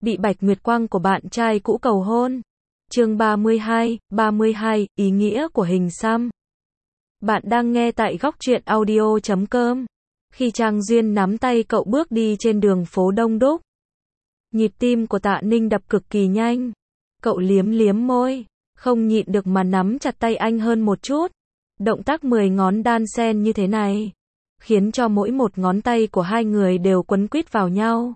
bị Bạch Nguyệt Quang của bạn trai cũ cầu hôn. Chương 32, ý nghĩa của hình xăm. Bạn đang nghe tại góc truyện audio.com. Khi Trang Duyên nắm tay cậu bước đi trên đường phố đông đúc, nhịp tim của Tạ Ninh đập cực kỳ nhanh. Cậu liếm liếm môi, không nhịn được mà nắm chặt tay anh hơn một chút. Động tác 10 ngón đan xen như thế này, khiến cho mỗi một ngón tay của hai người đều quấn quýt vào nhau.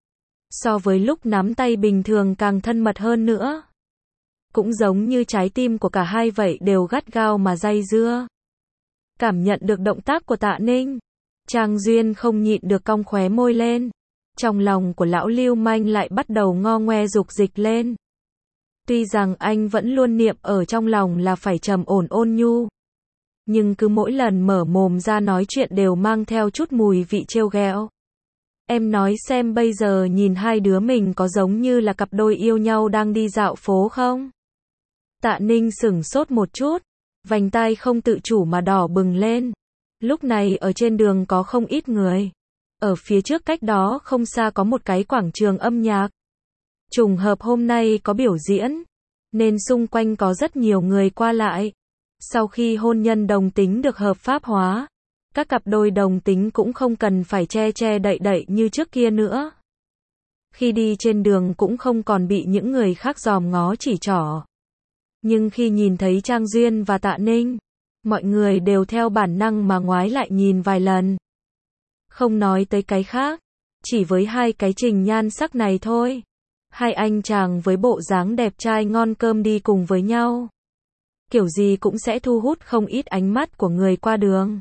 So với lúc nắm tay bình thường càng thân mật hơn nữa. Cũng giống như trái tim của cả hai vậy, đều gắt gao mà day dưa. Cảm nhận được động tác của Tạ Ninh, Trang Duyên không nhịn được cong khóe môi lên. Trong lòng của lão lưu manh lại bắt đầu ngo ngoe dục dịch lên. Tuy rằng anh vẫn luôn niệm ở trong lòng là phải trầm ổn ôn nhu, nhưng cứ mỗi lần mở mồm ra nói chuyện đều mang theo chút mùi vị trêu ghẹo. Em nói xem bây giờ nhìn hai đứa mình có giống như là cặp đôi yêu nhau đang đi dạo phố không? Tạ Ninh sửng sốt một chút, vành tai không tự chủ mà đỏ bừng lên. Lúc này ở trên đường có không ít người. Ở phía trước cách đó không xa có một cái quảng trường âm nhạc. Trùng hợp hôm nay có biểu diễn, nên xung quanh có rất nhiều người qua lại. Sau khi hôn nhân đồng tính được hợp pháp hóa, các cặp đôi đồng tính cũng không cần phải che che đậy đậy như trước kia nữa. Khi đi trên đường cũng không còn bị những người khác dòm ngó chỉ trỏ. Nhưng khi nhìn thấy Trang Duyên và Tạ Ninh, mọi người đều theo bản năng mà ngoái lại nhìn vài lần. Không nói tới cái khác, chỉ với hai cái trình nhan sắc này thôi. Hai anh chàng với bộ dáng đẹp trai ngon cơm đi cùng với nhau, kiểu gì cũng sẽ thu hút không ít ánh mắt của người qua đường.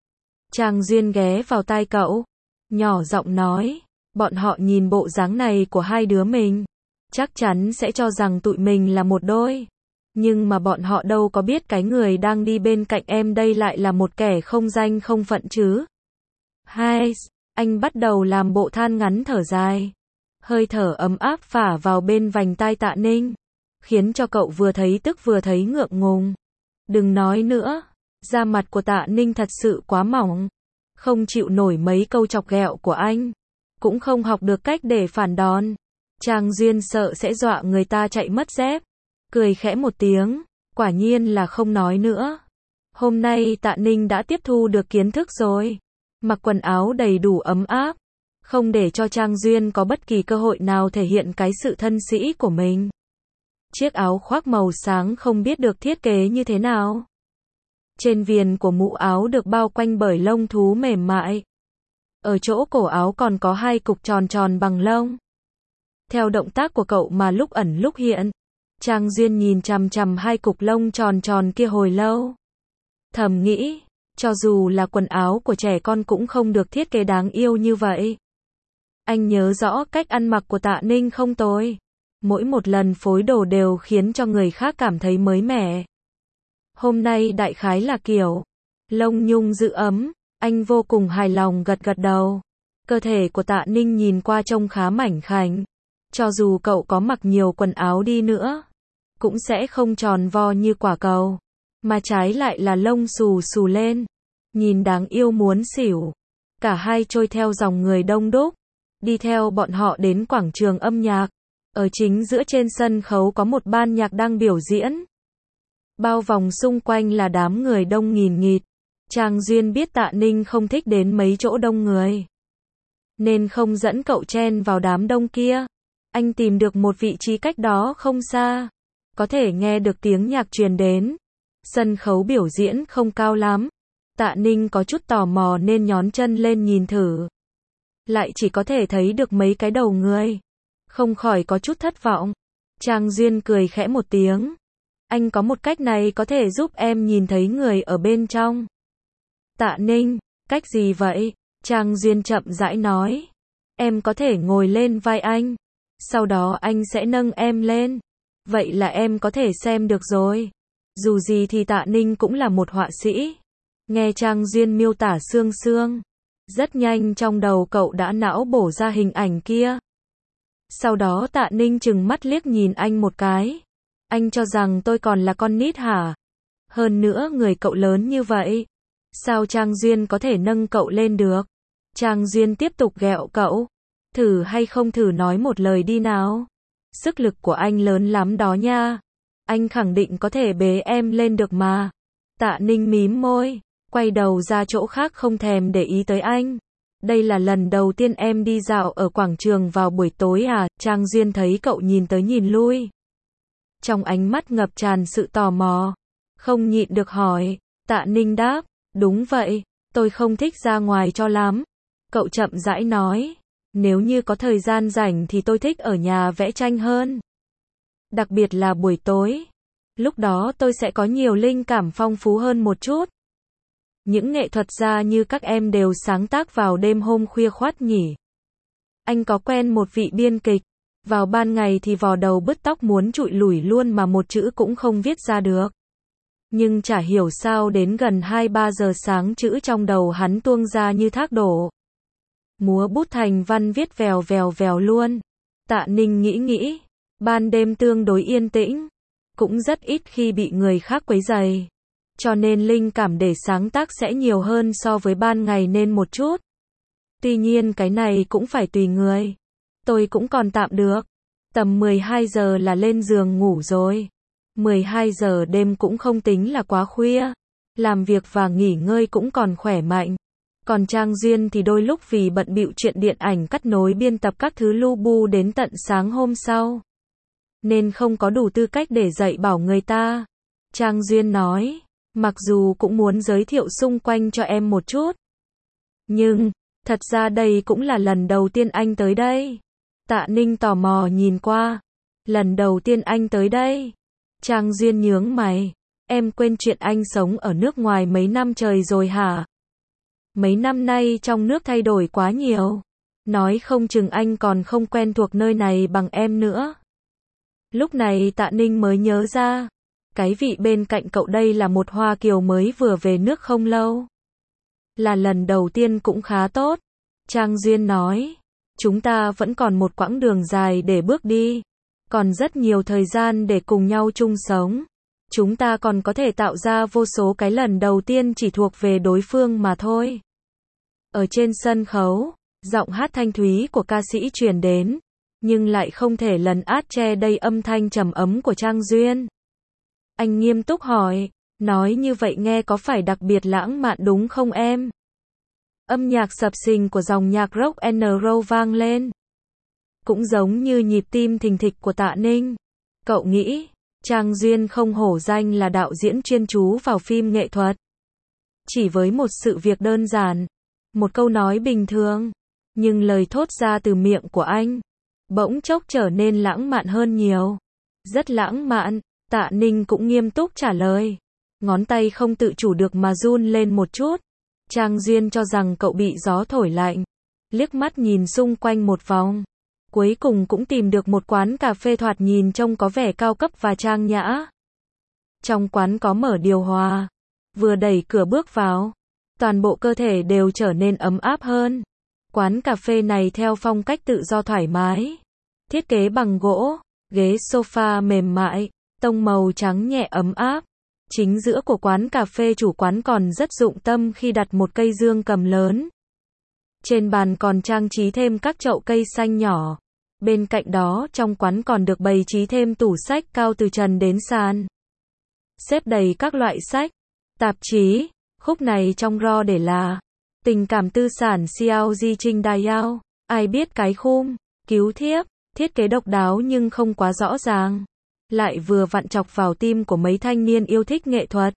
Trang Duyên ghé vào tai cậu, nhỏ giọng nói, bọn họ nhìn bộ dáng này của hai đứa mình, chắc chắn sẽ cho rằng tụi mình là một đôi. Nhưng mà bọn họ đâu có biết cái người đang đi bên cạnh em đây lại là một kẻ không danh không phận chứ. Hai, anh bắt đầu làm bộ than ngắn thở dài. Hơi thở ấm áp phả vào bên vành tai Tạ Ninh, khiến cho cậu vừa thấy tức vừa thấy ngượng ngùng. Đừng nói nữa, da mặt của Tạ Ninh thật sự quá mỏng, không chịu nổi mấy câu chọc ghẹo của anh, cũng không học được cách để phản đòn. Trang Duyên sợ sẽ dọa người ta chạy mất dép, cười khẽ một tiếng, quả nhiên là không nói nữa. Hôm nay Tạ Ninh đã tiếp thu được kiến thức rồi, mặc quần áo đầy đủ ấm áp, không để cho Trang Duyên có bất kỳ cơ hội nào thể hiện cái sự thân sĩ của mình. Chiếc áo khoác màu sáng không biết được thiết kế như thế nào. Trên viền của mũ áo được bao quanh bởi lông thú mềm mại. Ở chỗ cổ áo còn có hai cục tròn tròn bằng lông. Theo động tác của cậu mà lúc ẩn lúc hiện, Trang Duyên nhìn chằm chằm hai cục lông tròn tròn kia hồi lâu. Thầm nghĩ, cho dù là quần áo của trẻ con cũng không được thiết kế đáng yêu như vậy. Anh nhớ rõ cách ăn mặc của Tạ Ninh không tồi. Mỗi một lần phối đồ đều khiến cho người khác cảm thấy mới mẻ. Hôm nay đại khái là kiểu lông nhung giữ ấm, anh vô cùng hài lòng gật gật đầu. Cơ thể của Tạ Ninh nhìn qua trông khá mảnh khảnh. Cho dù cậu có mặc nhiều quần áo đi nữa, cũng sẽ không tròn vo như quả cầu, mà trái lại là lông xù xù lên, nhìn đáng yêu muốn xỉu. Cả hai trôi theo dòng người đông đúc, đi theo bọn họ đến quảng trường âm nhạc. Ở chính giữa trên sân khấu có một ban nhạc đang biểu diễn. Bao vòng xung quanh là đám người đông nghìn nghịt. Trang Duyên biết Tạ Ninh không thích đến mấy chỗ đông người, nên không dẫn cậu chen vào đám đông kia. Anh tìm được một vị trí cách đó không xa, có thể nghe được tiếng nhạc truyền đến. Sân khấu biểu diễn không cao lắm. Tạ Ninh có chút tò mò nên nhón chân lên nhìn thử. Lại chỉ có thể thấy được mấy cái đầu người. Không khỏi có chút thất vọng. Trang Duyên cười khẽ một tiếng. Anh có một cách này có thể giúp em nhìn thấy người ở bên trong. Tạ Ninh, cách gì vậy? Trang Duyên chậm rãi nói. Em có thể ngồi lên vai anh, sau đó anh sẽ nâng em lên. Vậy là em có thể xem được rồi. Dù gì thì Tạ Ninh cũng là một họa sĩ. Nghe Trang Duyên miêu tả sương sương, rất nhanh trong đầu cậu đã não bổ ra hình ảnh kia. Sau đó Tạ Ninh trừng mắt liếc nhìn anh một cái. Anh cho rằng tôi còn là con nít hả? Hơn nữa người cậu lớn như vậy, sao Trang Duyên có thể nâng cậu lên được? Trang Duyên tiếp tục ghẹo cậu. Thử hay không thử nói một lời đi nào. Sức lực của anh lớn lắm đó nha. Anh khẳng định có thể bế em lên được mà. Tạ Ninh mím môi, quay đầu ra chỗ khác không thèm để ý tới anh. Đây là lần đầu tiên em đi dạo ở quảng trường vào buổi tối à? Trang Duyên thấy cậu nhìn tới nhìn lui. Trong ánh mắt ngập tràn sự tò mò. Không nhịn được hỏi. Tạ Ninh đáp, đúng vậy, tôi không thích ra ngoài cho lắm. Cậu chậm rãi nói, nếu như có thời gian rảnh thì tôi thích ở nhà vẽ tranh hơn. Đặc biệt là buổi tối. Lúc đó tôi sẽ có nhiều linh cảm phong phú hơn một chút. Những nghệ thuật gia như các em đều sáng tác vào đêm hôm khuya khoắt nhỉ. Anh có quen một vị biên kịch. Vào ban ngày thì vò đầu bứt tóc muốn trụi lủi luôn mà một chữ cũng không viết ra được. Nhưng chả hiểu sao đến gần 2-3 giờ sáng chữ trong đầu hắn tuông ra như thác đổ. Múa bút thành văn viết vèo vèo vèo luôn. Tạ Ninh nghĩ, ban đêm tương đối yên tĩnh, cũng rất ít khi bị người khác quấy rầy. Cho nên linh cảm để sáng tác sẽ nhiều hơn so với ban ngày nên một chút. Tuy nhiên cái này cũng phải tùy người. Tôi cũng còn tạm được. Tầm 12 giờ là lên giường ngủ rồi. 12 giờ đêm cũng không tính là quá khuya. Làm việc và nghỉ ngơi cũng còn khỏe mạnh. Còn Trang Duyên thì đôi lúc vì bận bịu chuyện điện ảnh cắt nối biên tập các thứ lu bu đến tận sáng hôm sau. Nên không có đủ tư cách để dạy bảo người ta. Trang Duyên nói, mặc dù cũng muốn giới thiệu xung quanh cho em một chút. Nhưng, thật ra đây cũng là lần đầu tiên anh tới đây. Tạ Ninh tò mò nhìn qua. Lần đầu tiên anh tới đây. Trang Duyên nhướng mày. Em quên chuyện anh sống ở nước ngoài mấy năm trời rồi hả? Mấy năm nay trong nước thay đổi quá nhiều. Nói không chừng anh còn không quen thuộc nơi này bằng em nữa. Lúc này Tạ Ninh mới nhớ ra. Cái vị bên cạnh cậu đây là một Hoa Kiều mới vừa về nước không lâu. Là lần đầu tiên cũng khá tốt. Trang Duyên nói. Chúng ta vẫn còn một quãng đường dài để bước đi. Còn rất nhiều thời gian để cùng nhau chung sống. Chúng ta còn có thể tạo ra vô số cái lần đầu tiên chỉ thuộc về đối phương mà thôi. Ở trên sân khấu, giọng hát thanh thúy của ca sĩ truyền đến, nhưng lại không thể lấn át che đầy âm thanh trầm ấm của Trang Duyên. Anh nghiêm túc hỏi, nói như vậy nghe có phải đặc biệt lãng mạn đúng không em? Âm nhạc sập sình của dòng nhạc rock and roll vang lên. Cũng giống như nhịp tim thình thịch của Tạ Ninh. Cậu nghĩ, Trang Duyên không hổ danh là đạo diễn chuyên chú vào phim nghệ thuật. Chỉ với một sự việc đơn giản, một câu nói bình thường, nhưng lời thốt ra từ miệng của anh, bỗng chốc trở nên lãng mạn hơn nhiều. Rất lãng mạn, Tạ Ninh cũng nghiêm túc trả lời. Ngón tay không tự chủ được mà run lên một chút. Trang Duyên cho rằng cậu bị gió thổi lạnh. Liếc mắt nhìn xung quanh một vòng. Cuối cùng cũng tìm được một quán cà phê thoạt nhìn trông có vẻ cao cấp và trang nhã. Trong quán có mở điều hòa. Vừa đẩy cửa bước vào, toàn bộ cơ thể đều trở nên ấm áp hơn. Quán cà phê này theo phong cách tự do thoải mái. Thiết kế bằng gỗ, ghế sofa mềm mại, tông màu trắng nhẹ ấm áp. Chính giữa của quán cà phê chủ quán còn rất dụng tâm khi đặt một cây dương cầm lớn. Trên bàn còn trang trí thêm các chậu cây xanh nhỏ. Bên cạnh đó trong quán còn được bày trí thêm tủ sách cao từ trần đến sàn. Xếp đầy các loại sách, tạp chí. Khúc này trong ro để là tình cảm tư sản Xiao Di Trinh Dayao. Ai biết cái khung, cứu thiếp, thiết kế độc đáo nhưng không quá rõ ràng. Lại vừa vặn chọc vào tim của mấy thanh niên yêu thích nghệ thuật.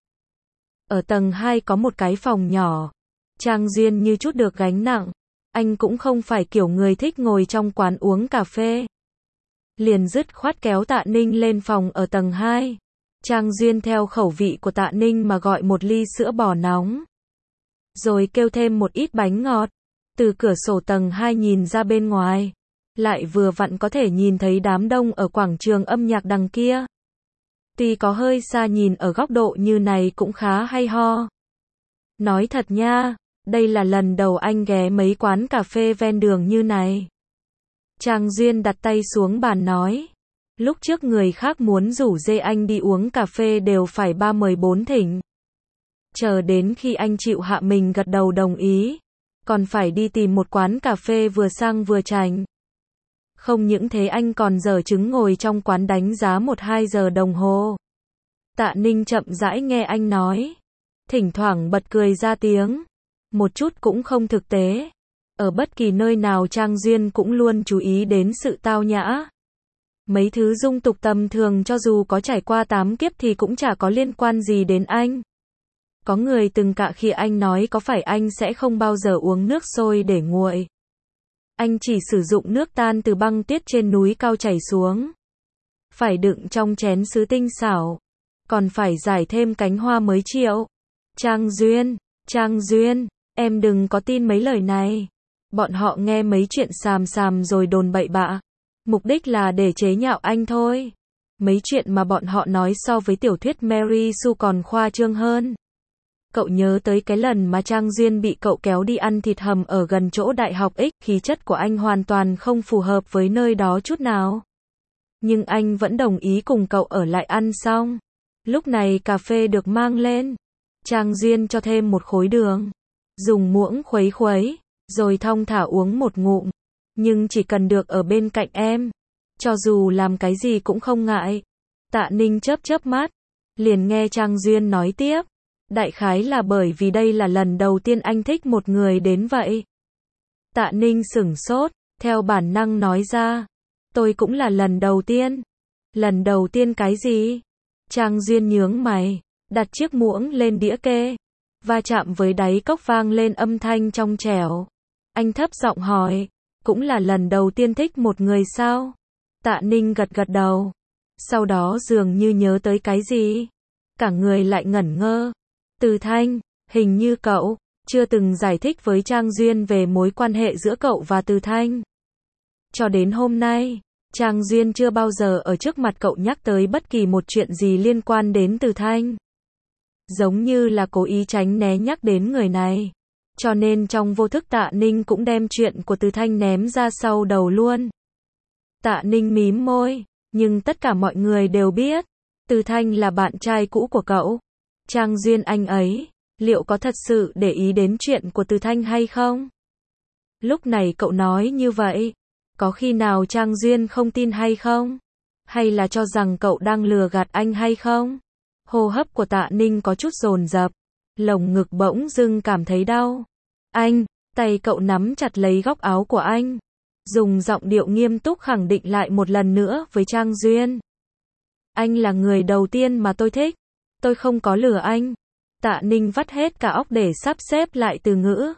Ở tầng 2 có một cái phòng nhỏ. Trang Duyên như chút được gánh nặng. Anh cũng không phải kiểu người thích ngồi trong quán uống cà phê. Liền dứt khoát kéo Tạ Ninh lên phòng ở tầng 2. Trang Duyên theo khẩu vị của Tạ Ninh mà gọi một ly sữa bò nóng. Rồi kêu thêm một ít bánh ngọt. Từ cửa sổ tầng 2 nhìn ra bên ngoài. Lại vừa vặn có thể nhìn thấy đám đông ở quảng trường âm nhạc đằng kia. Tuy có hơi xa nhìn ở góc độ như này cũng khá hay ho. Nói thật nha, đây là lần đầu anh ghé mấy quán cà phê ven đường như này. Trang Duyên đặt tay xuống bàn nói. Lúc trước người khác muốn rủ dê anh đi uống cà phê đều phải 3 mời 4 thỉnh. Chờ đến khi anh chịu hạ mình gật đầu đồng ý. còn phải đi tìm một quán cà phê vừa sang vừa chảnh. Không những thế anh còn dở chứng ngồi trong quán đánh giá 1-2 giờ đồng hồ. Tạ Ninh chậm rãi nghe anh nói, thỉnh thoảng bật cười ra tiếng, một chút cũng không thực tế. Ở bất kỳ nơi nào Trang Duyên cũng luôn chú ý đến sự tao nhã. Mấy thứ dung tục tầm thường cho dù có trải qua 8 kiếp thì cũng chả có liên quan gì đến anh. Có người từng cạ khi anh nói có phải anh sẽ không bao giờ uống nước sôi để nguội. Anh chỉ sử dụng nước tan từ băng tuyết trên núi cao chảy xuống. Phải đựng trong chén sứ tinh xảo. Còn phải rải thêm cánh hoa mới chịu. Trang Duyên, em đừng có tin mấy lời này. Bọn họ nghe mấy chuyện xàm xàm rồi đồn bậy bạ. Mục đích là để chế nhạo anh thôi. Mấy chuyện mà bọn họ nói so với tiểu thuyết Mary Sue còn khoa trương hơn. Cậu nhớ tới cái lần mà Trang Duyên bị cậu kéo đi ăn thịt hầm ở gần chỗ đại học X, khí chất của anh hoàn toàn không phù hợp với nơi đó chút nào. Nhưng anh vẫn đồng ý cùng cậu ở lại ăn xong. Lúc này cà phê được mang lên. Trang Duyên cho thêm một khối đường. Dùng muỗng khuấy khuấy, rồi thong thả uống một ngụm. Nhưng chỉ cần được ở bên cạnh em. Cho dù làm cái gì cũng không ngại. Tạ Ninh chớp mắt. Liền nghe Trang Duyên nói tiếp. Đại khái là bởi vì đây là lần đầu tiên anh thích một người đến vậy. Tạ Ninh sửng sốt, theo bản năng nói ra. Tôi cũng là lần đầu tiên. Lần đầu tiên cái gì? Trang Duyên nhướng mày, đặt chiếc muỗng lên đĩa kê. Va chạm với đáy cốc vang lên âm thanh trong trẻo. Anh thấp giọng hỏi, cũng là lần đầu tiên thích một người sao? Tạ Ninh gật đầu. Sau đó dường như nhớ tới cái gì. Cả người lại ngẩn ngơ. Từ Thanh, hình như cậu chưa từng giải thích với Trang Duyên về mối quan hệ giữa cậu và Từ Thanh. Cho đến hôm nay, Trang Duyên chưa bao giờ ở trước mặt cậu nhắc tới bất kỳ một chuyện gì liên quan đến Từ Thanh. Giống như là cố ý tránh né nhắc đến người này. Cho nên trong vô thức Tạ Ninh cũng đem chuyện của Từ Thanh ném ra sau đầu luôn. Tạ Ninh mím môi, nhưng tất cả mọi người đều biết, Từ Thanh là bạn trai cũ của cậu. Trang Duyên anh ấy, liệu có thật sự để ý đến chuyện của Từ Thanh hay không? Lúc này cậu nói như vậy, có khi nào Trang Duyên không tin hay không? Hay là cho rằng cậu đang lừa gạt anh hay không? Hô hấp của Tạ Ninh có chút dồn dập, lồng ngực bỗng dưng cảm thấy đau. Anh, tay cậu nắm chặt lấy góc áo của anh, dùng giọng điệu nghiêm túc khẳng định lại một lần nữa với Trang Duyên. Anh là người đầu tiên mà tôi thích. Tôi không có lừa anh. Tạ Ninh vắt hết cả óc để sắp xếp lại từ ngữ.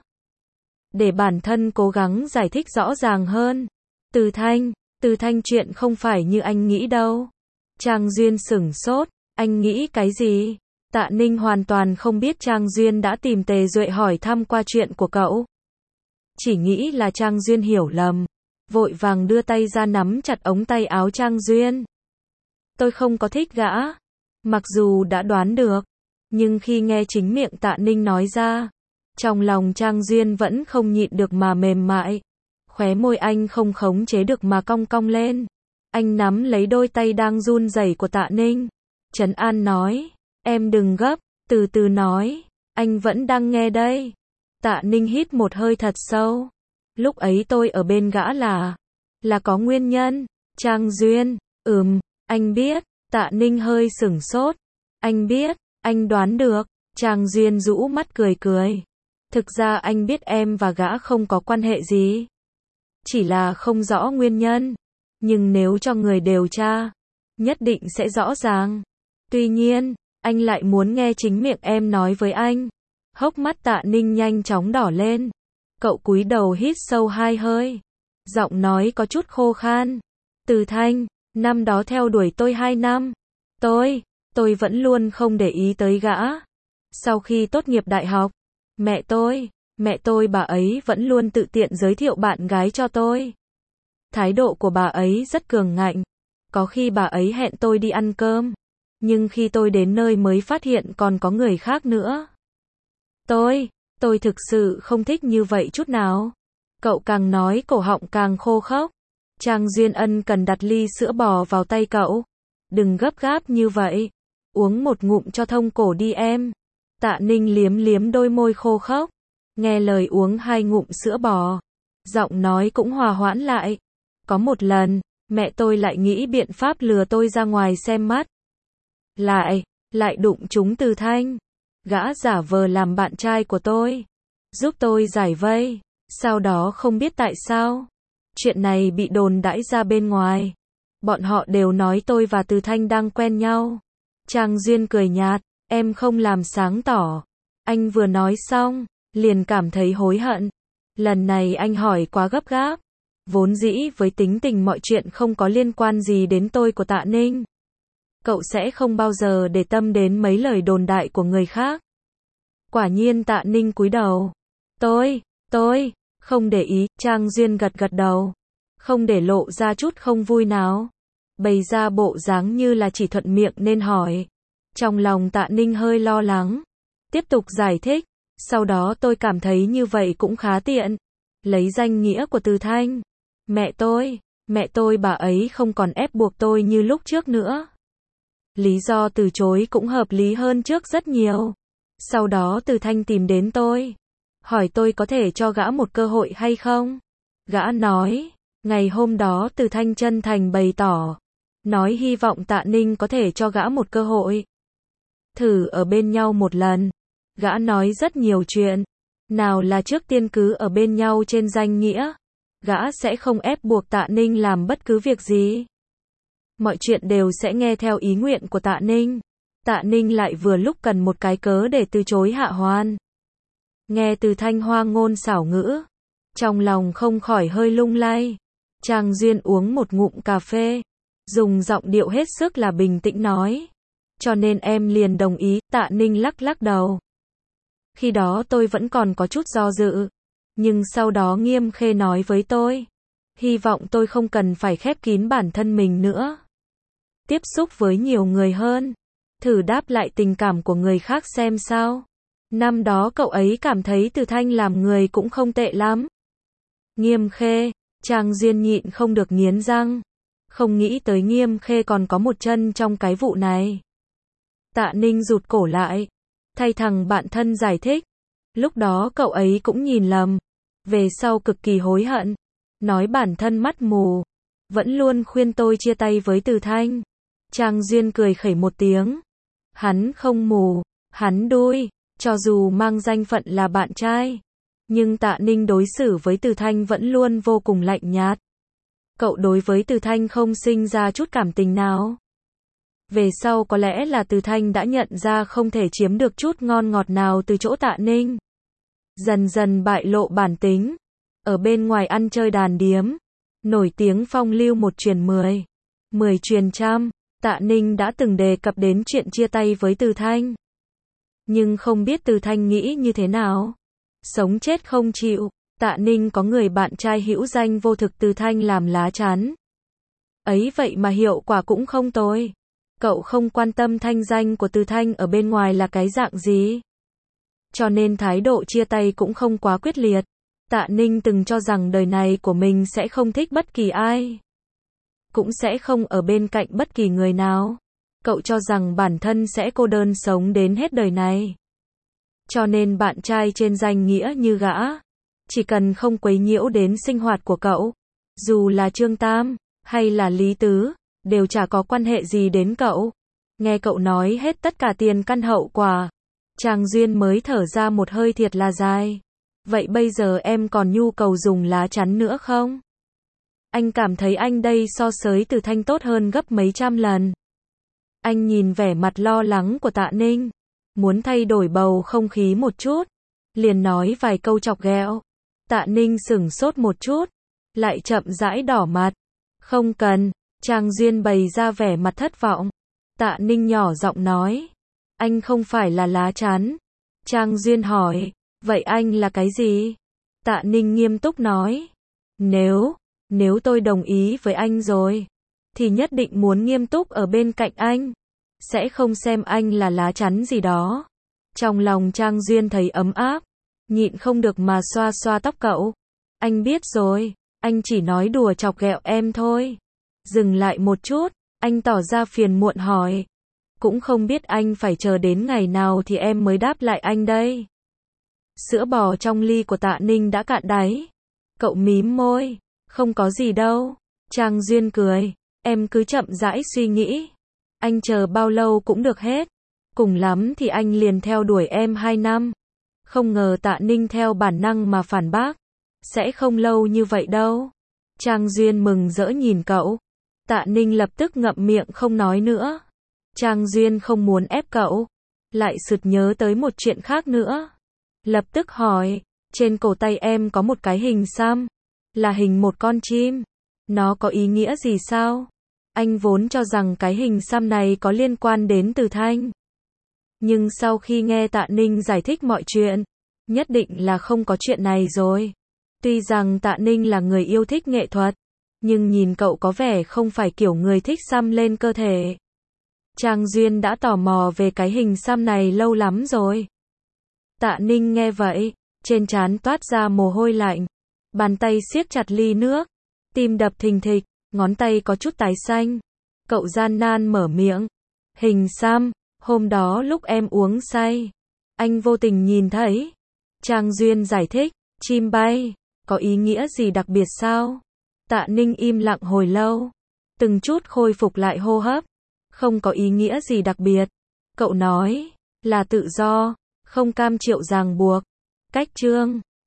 Để bản thân cố gắng giải thích rõ ràng hơn. Từ Thanh chuyện không phải như anh nghĩ đâu. Trang Duyên sửng sốt. Anh nghĩ cái gì? Tạ Ninh hoàn toàn không biết Trang Duyên đã tìm Tề Duệ hỏi thăm qua chuyện của cậu. Chỉ nghĩ là Trang Duyên hiểu lầm. Vội vàng đưa tay ra nắm chặt ống tay áo Trang Duyên. Tôi không có thích gã. Mặc dù đã đoán được, nhưng khi nghe chính miệng Tạ Ninh nói ra, trong lòng Trang Duyên vẫn không nhịn được mà mềm mại. Khóe môi anh không khống chế được mà cong cong lên. Anh nắm lấy đôi tay đang run rẩy của Tạ Ninh. Trấn an nói, em đừng gấp, từ từ nói, anh vẫn đang nghe đây. Tạ Ninh hít một hơi thật sâu. Lúc ấy tôi ở bên gã là có nguyên nhân. Trang Duyên, anh biết. Tạ Ninh hơi sửng sốt. Anh biết, anh đoán được. Trang Duyên rũ mắt cười cười. Thực ra anh biết em và gã không có quan hệ gì. Chỉ là không rõ nguyên nhân. Nhưng nếu cho người điều tra, nhất định sẽ rõ ràng. Tuy nhiên, anh lại muốn nghe chính miệng em nói với anh. Hốc mắt Tạ Ninh nhanh chóng đỏ lên. Cậu cúi đầu hít sâu 2 hơi. Giọng nói có chút khô khan. Từ Thanh, năm đó theo đuổi tôi 2 năm. Tôi vẫn luôn không để ý tới gã. Sau khi tốt nghiệp đại học, mẹ tôi bà ấy vẫn luôn tự tiện giới thiệu bạn gái cho tôi. Thái độ của bà ấy rất cường ngạnh. Có khi bà ấy hẹn tôi đi ăn cơm. Nhưng khi tôi đến nơi mới phát hiện còn có người khác nữa. Tôi thực sự không thích như vậy chút nào. Cậu càng nói cổ họng càng khô khốc. Trang Duyên ân cần đặt ly sữa bò vào tay cậu. Đừng gấp gáp như vậy. Uống một ngụm cho thông cổ đi em. Tạ Ninh liếm liếm đôi môi khô khốc. nghe lời uống 2 ngụm sữa bò. Giọng nói cũng hòa hoãn lại. Có một lần, mẹ tôi lại nghĩ biện pháp lừa tôi ra ngoài xem mắt. Lại đụng trúng Từ Thanh. Gã giả vờ làm bạn trai của tôi, giúp tôi giải vây. Sau đó không biết tại sao, chuyện này bị đồn đãi ra bên ngoài. Bọn họ đều nói tôi và Từ Thanh đang quen nhau. Trang Duyên cười nhạt, em không làm sáng tỏ. Anh vừa nói xong, liền cảm thấy hối hận. Lần này anh hỏi quá gấp gáp. Vốn dĩ với tính tình mọi chuyện không có liên quan gì đến tôi của Tạ Ninh, cậu sẽ không bao giờ để tâm đến mấy lời đồn đại của người khác. Quả nhiên Tạ Ninh cúi đầu. Tôi, không để ý. Trang Duyên gật gật đầu, không để lộ ra chút không vui nào. Bày ra bộ dáng như là chỉ thuận miệng nên hỏi. Trong lòng Tạ Ninh hơi lo lắng. Tiếp tục giải thích. Sau đó tôi cảm thấy như vậy cũng khá tiện. Lấy danh nghĩa của Từ Thanh. Mẹ tôi bà ấy không còn ép buộc tôi như lúc trước nữa. Lý do từ chối cũng hợp lý hơn trước rất nhiều. Sau đó Từ Thanh tìm đến tôi, hỏi tôi có thể cho gã một cơ hội hay không. Gã nói, ngày hôm đó Từ Thanh chân thành bày tỏ, nói hy vọng Tạ Ninh có thể cho gã một cơ hội. Thử ở bên nhau một lần. Gã nói rất nhiều chuyện. Nào là trước tiên cứ ở bên nhau trên danh nghĩa. Gã sẽ không ép buộc Tạ Ninh làm bất cứ việc gì. Mọi chuyện đều sẽ nghe theo ý nguyện của Tạ Ninh. Tạ Ninh lại vừa lúc cần một cái cớ để từ chối Hạ Hoan. Nghe Từ Thanh hoa ngôn xảo ngữ, trong lòng không khỏi hơi lung lay. Trang Duyên uống một ngụm cà phê, dùng giọng điệu hết sức là bình tĩnh nói. Cho nên em liền đồng ý. Tạ Ninh lắc lắc đầu. Khi đó tôi vẫn còn có chút do dự. Nhưng sau đó Nghiêm Khê nói với tôi, hy vọng tôi không cần phải khép kín bản thân mình nữa. Tiếp xúc với nhiều người hơn. Thử đáp lại tình cảm của người khác xem sao. Năm đó cậu ấy cảm thấy Từ Thanh làm người cũng không tệ lắm. Nghiêm Khê. Trang Duyên nhịn không được nghiến răng. Không nghĩ tới Nghiêm Khê còn có một chân trong cái vụ này. Tạ Ninh rụt cổ lại, thay thằng bạn thân giải thích. Lúc đó cậu ấy cũng nhìn lầm. Về sau cực kỳ hối hận. Nói bản thân mắt mù. Vẫn luôn khuyên tôi chia tay với Từ Thanh. Trang Duyên cười khẩy một tiếng. Hắn không mù, hắn đuôi. Cho dù mang danh phận là bạn trai, nhưng Tạ Ninh đối xử với Từ Thanh vẫn luôn vô cùng lạnh nhạt. Cậu đối với Từ Thanh không sinh ra chút cảm tình nào. Về sau có lẽ là Từ Thanh đã nhận ra không thể chiếm được chút ngon ngọt nào từ chỗ Tạ Ninh. Dần dần bại lộ bản tính. Ở bên ngoài ăn chơi đàn điếm, nổi tiếng phong lưu 1 truyền 10, 10 truyền trăm. Tạ Ninh đã từng đề cập đến chuyện chia tay với Từ Thanh. Nhưng không biết Từ Thanh nghĩ như thế nào. Sống chết không chịu. Tạ Ninh có người bạn trai hữu danh vô thực Từ Thanh làm lá chắn. Ấy vậy mà hiệu quả cũng không tồi. Cậu không quan tâm thanh danh của Từ Thanh ở bên ngoài là cái dạng gì. Cho nên thái độ chia tay cũng không quá quyết liệt. Tạ Ninh từng cho rằng đời này của mình sẽ không thích bất kỳ ai. Cũng sẽ không ở bên cạnh bất kỳ người nào. Cậu cho rằng bản thân sẽ cô đơn sống đến hết đời này. Cho nên bạn trai trên danh nghĩa như gã, chỉ cần không quấy nhiễu đến sinh hoạt của cậu, dù là Trương Tam, hay là Lý Tứ, đều chả có quan hệ gì đến cậu. Nghe cậu nói hết tất cả tiền căn hậu quả, Trang Duyên mới thở ra một hơi thiệt là dài. Vậy bây giờ em còn nhu cầu dùng lá chắn nữa không? Anh cảm thấy anh đây so sánh Từ Thanh tốt hơn gấp mấy trăm lần. Anh nhìn vẻ mặt lo lắng của Tạ Ninh, muốn thay đổi bầu không khí một chút, liền nói vài câu chọc ghẹo. Tạ Ninh sửng sốt một chút, lại chậm rãi đỏ mặt. Không cần. Trang Duyên bày ra vẻ mặt thất vọng. Tạ Ninh nhỏ giọng nói, anh không phải là lá chắn. Trang Duyên hỏi, vậy anh là cái gì? Tạ Ninh nghiêm túc nói, nếu tôi đồng ý với anh rồi, thì nhất định muốn nghiêm túc ở bên cạnh anh, sẽ không xem anh là lá chắn gì đó. Trong lòng Trang Duyên thấy ấm áp, nhịn không được mà xoa xoa tóc cậu. Anh biết rồi, anh chỉ nói đùa chọc ghẹo em thôi. Dừng lại một chút, anh tỏ ra phiền muộn hỏi, cũng không biết anh phải chờ đến ngày nào thì em mới đáp lại anh đây. Sữa bò trong ly của Tạ Ninh đã cạn đáy. Cậu mím môi. Không có gì đâu. Trang Duyên cười. Em cứ chậm rãi suy nghĩ. Anh chờ bao lâu cũng được hết. Cùng lắm thì anh liền theo đuổi em 2 năm. Không ngờ Tạ Ninh theo bản năng mà phản bác. Sẽ không lâu như vậy đâu. Trang Duyên mừng rỡ nhìn cậu. Tạ Ninh lập tức ngậm miệng không nói nữa. Trang Duyên không muốn ép cậu. Lại sực nhớ tới một chuyện khác nữa. Lập tức hỏi. Trên cổ tay em có một cái hình xăm. Là hình một con chim. Nó có ý nghĩa gì sao? Anh vốn cho rằng cái hình xăm này có liên quan đến Từ Thanh. Nhưng sau khi nghe Tạ Ninh giải thích mọi chuyện, nhất định là không có chuyện này rồi. Tuy rằng Tạ Ninh là người yêu thích nghệ thuật, nhưng nhìn cậu có vẻ không phải kiểu người thích xăm lên cơ thể. Trang Duyên đã tò mò về cái hình xăm này lâu lắm rồi. Tạ Ninh nghe vậy, trên trán toát ra mồ hôi lạnh. Bàn tay siết chặt ly nước, tim đập thình thịch, ngón tay có chút tái xanh. Cậu gian nan mở miệng. Hình xăm, hôm đó lúc em uống say, anh vô tình nhìn thấy. Trang Duyên giải thích, chim bay, có ý nghĩa gì đặc biệt sao? Tạ Ninh im lặng hồi lâu, từng chút khôi phục lại hô hấp. Không có ý nghĩa gì đặc biệt. Cậu nói, là tự do, không cam chịu ràng buộc. Cách chương